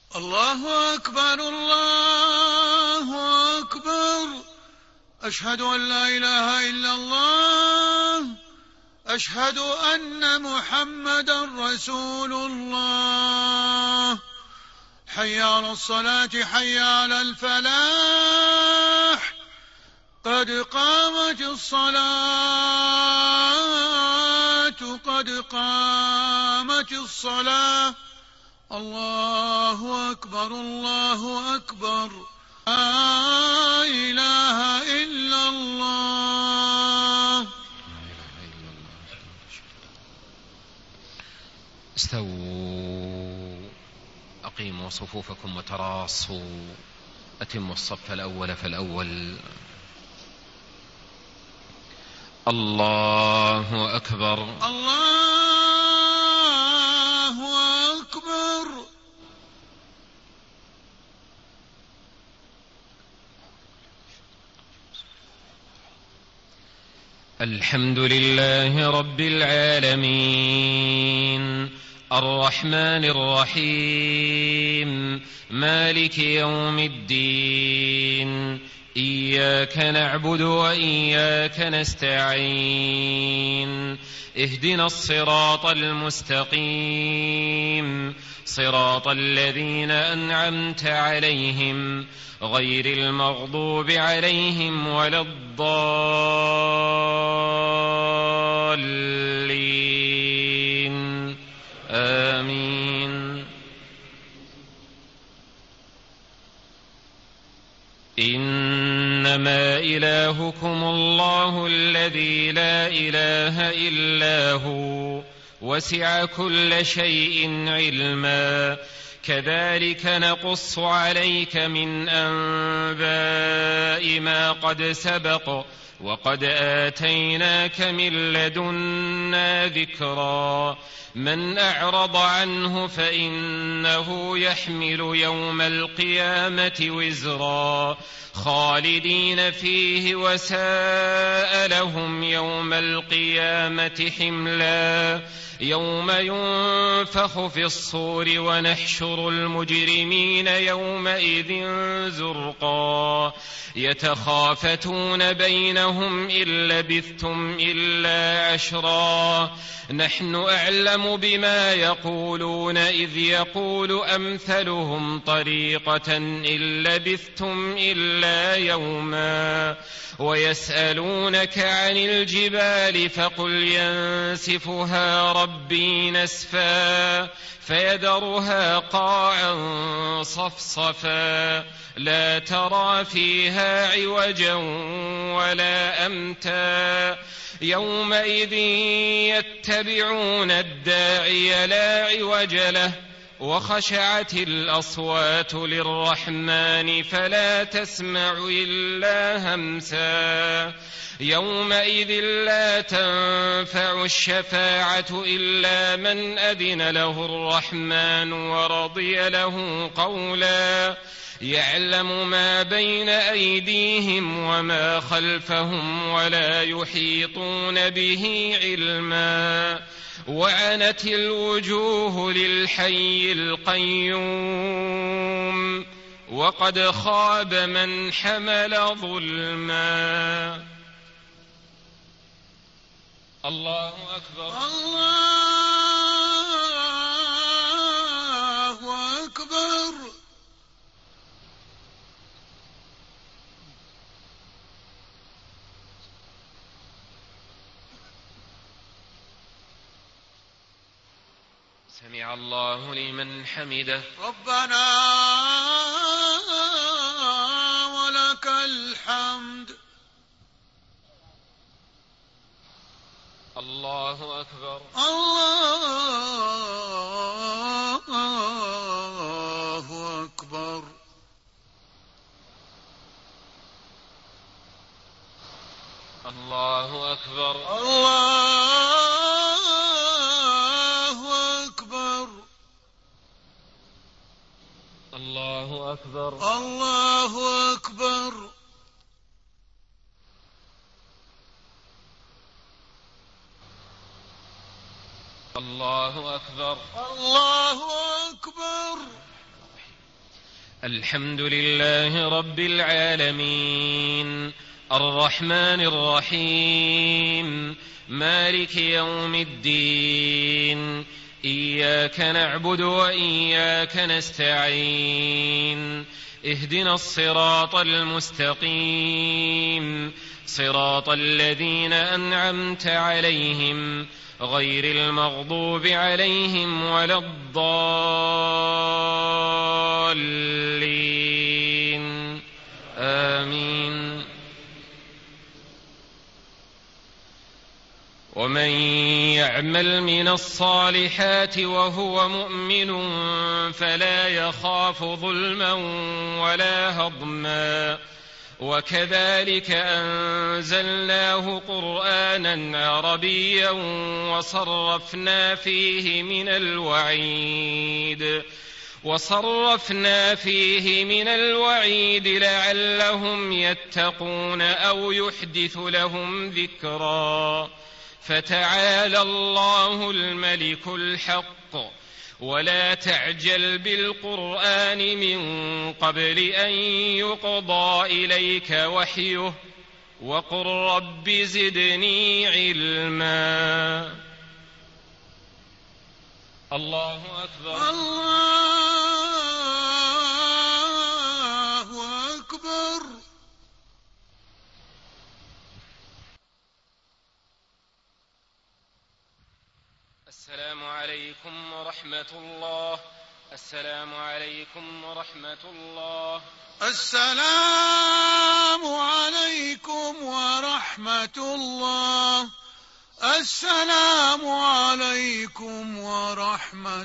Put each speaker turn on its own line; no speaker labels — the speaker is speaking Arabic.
الله أكبر الله أكبر. أشهد أن لا إله إلا الله. أشهد أن محمدا رسول الله. حي على الصلاة حي على الفلاح. قد قامت الصلاة قد قامت الصلاة. الله أكبر الله أكبر. لا إله إلا الله.
استووا أقيموا صفوفكم وتراصوا. أتموا الصف الأول فالأول. الله أكبر
الله أكبر.
الحمد لله رب العالمين الرحمن الرحيم مالك يوم الدين. إياك نعبد وإياك نستعين. اهدنا الصراط المستقيم صراط الذين أنعمت عليهم غير المغضوب عليهم ولا الضالين. آمين. إنما إلهكم الله الذي لا إله إلا هو وسع كل شيء علما. كذلك نقص عليك من أنباء ما قد سبق وقد آتيناك من لدنا ذكرا. من أعرض عنه فإنه يحمل يوم القيامة وزرا خالدين فيه وساء لهم يوم القيامة حملا. يوم ينفخ في الصور ونحشر المجرمين يومئذ زرقا. يتخافتون بينهم إن لبثتم إلا عشرا. نحن أعلم بما يقولون إذ يقول أمثلهم طريقة إن لبثتم إلا يوما. ويسألونك عن الجبال فقل ينسفها ربي نسفا فيذرها قاعا صفصفا لا ترى فيها عوجا ولا أمتا. يومئذ يتبعون الداعي لا عوج له وخشعت الأصوات للرحمن فلا تسمع إلا همسا. يومئذ لا تنفع الشفاعة إلا من أذن له الرحمن ورضي له قولا. يعلم ما بين أيديهم وما خلفهم ولا يحيطون به علما. وعنت الوجوه للحي القيوم وقد خاب من حمل ظلما. الله أكبر
الله أكبر.
سمع الله لمن حمده.
ربنا ولك الحمد.
الله أكبر
الله أكبر.
الله أكبر
الله أكبر.
الله أكبر
الله أكبر.
الله أكبر
الله أكبر.
الحمد لله رب العالمين الرحمن الرحيم مالك يوم الدين إياك نعبد وإياك نستعين اهدنا الصراط المستقيم صراط الذين أنعمت عليهم غير المغضوب عليهم ولا الضالين آمين. ومن يعمل من الصالحات وهو مؤمن فلا يخاف ظلما ولا هضما وكذلك أنزلناه قرآنا عربيا وصرفنا فيه من الوعيد لعلهم يتقون أو يحدث لهم ذكرا فتعالى الله الملك الحق ولا تعجل بالقرآن من قبل أن يقضى إليك وحيه وقل رب زدني علما. الله أكبر.
الله أكبر.
السلام عليكم ورحمة الله. السلام عليكم ورحمة الله.
السلام عليكم ورحمة الله. السلام عليكم ورحمة